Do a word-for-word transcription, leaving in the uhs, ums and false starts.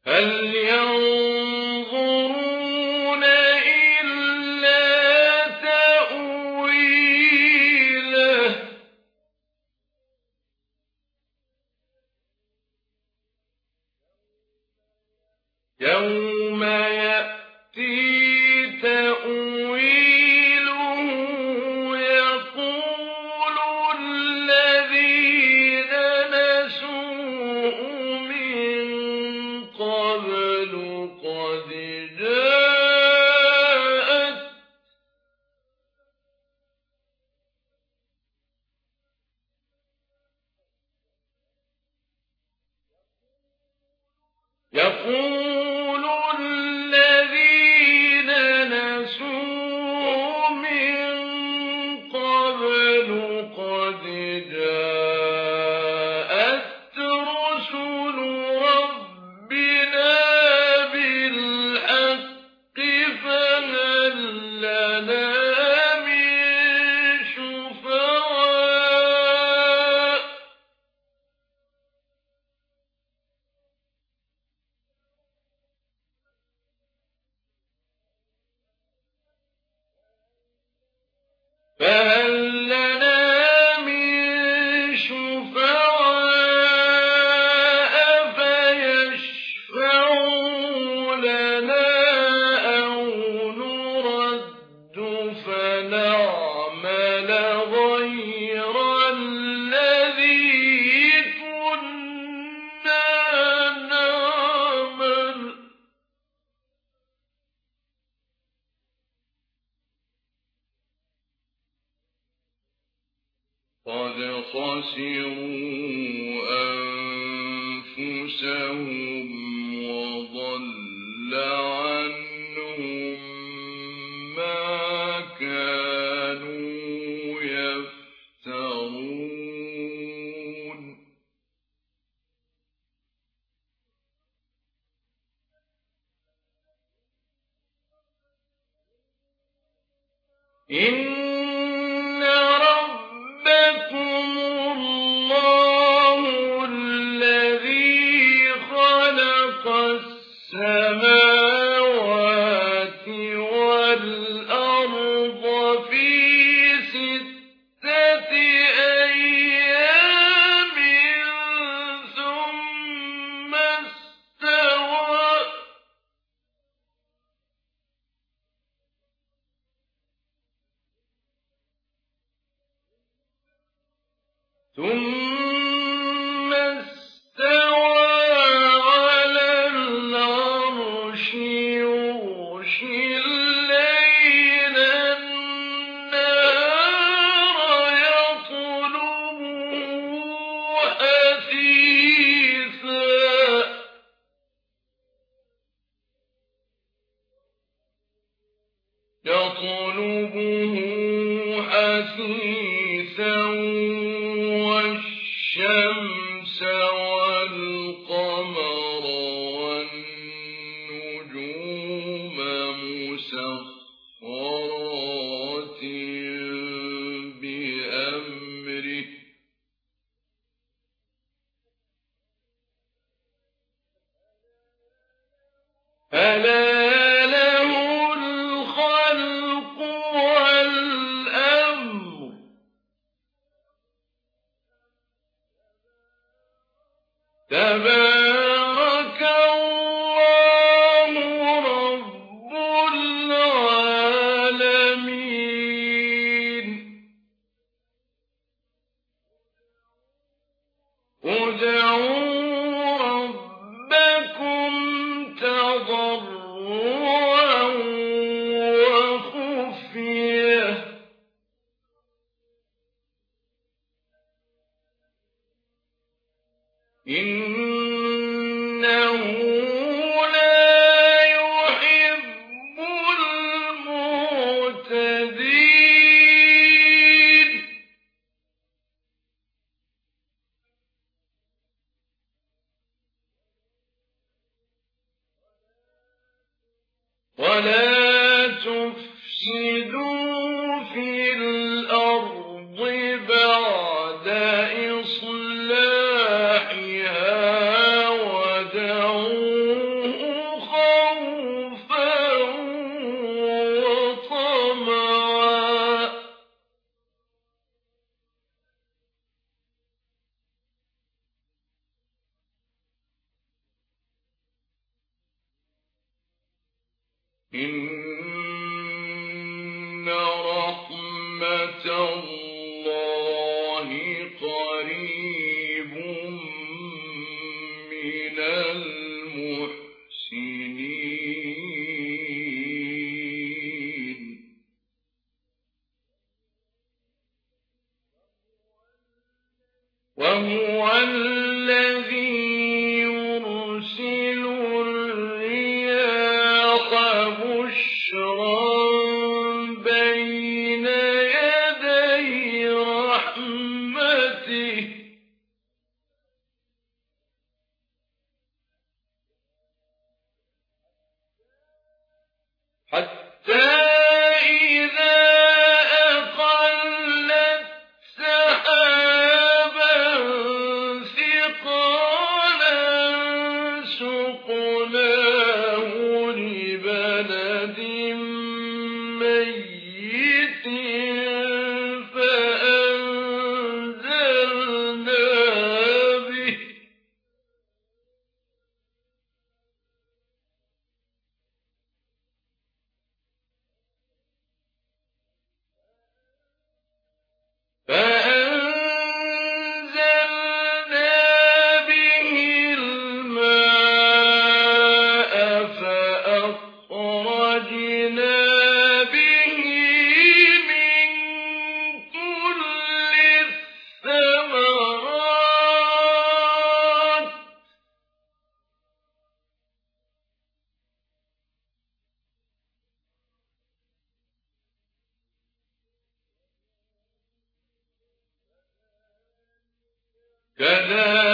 هل ينظرون إلا تأويله يوم يأتي تأويله يقول الذين نسوه من قبل قد جاءت يقول الذين نسوه من قبل قد جاءت رسل ربنا بالحق فهل لنا من شفعاء فهل لنا من شفعاء فيشفعوا لنا أو نرد فنعمل غير الذي كنا نعمل قد خسروا أنفسهم وضل عنهم ما كانوا يفترون إن ربكم الله الذي خلق السماوات والأرض في ستة أيام ثم استوى ثم استوى على العرش يغشي الليل النهار يطلبه حثيثا يطلبه حثيثا والشمس والقمر والنجوم مسخرات بأمره ألا له الخلق والأمر تبارك الله رب العالمين ادعوا ربكم تضرعا وخفية إنه لا يحب المعتدين ولا تفسدوا في الأرض بعد إصلاحها ودعوه إن رحمة الله قريب من المحسنين. وهو الذي يرسل الرياح بشرا بين يدي رحمته حتى إذا أقلت سحابا ثقالا سقناه لبلد ميت فأنزلنا به فأنزلنا به الماء فأخرجنا به من كل الثمرات كذلك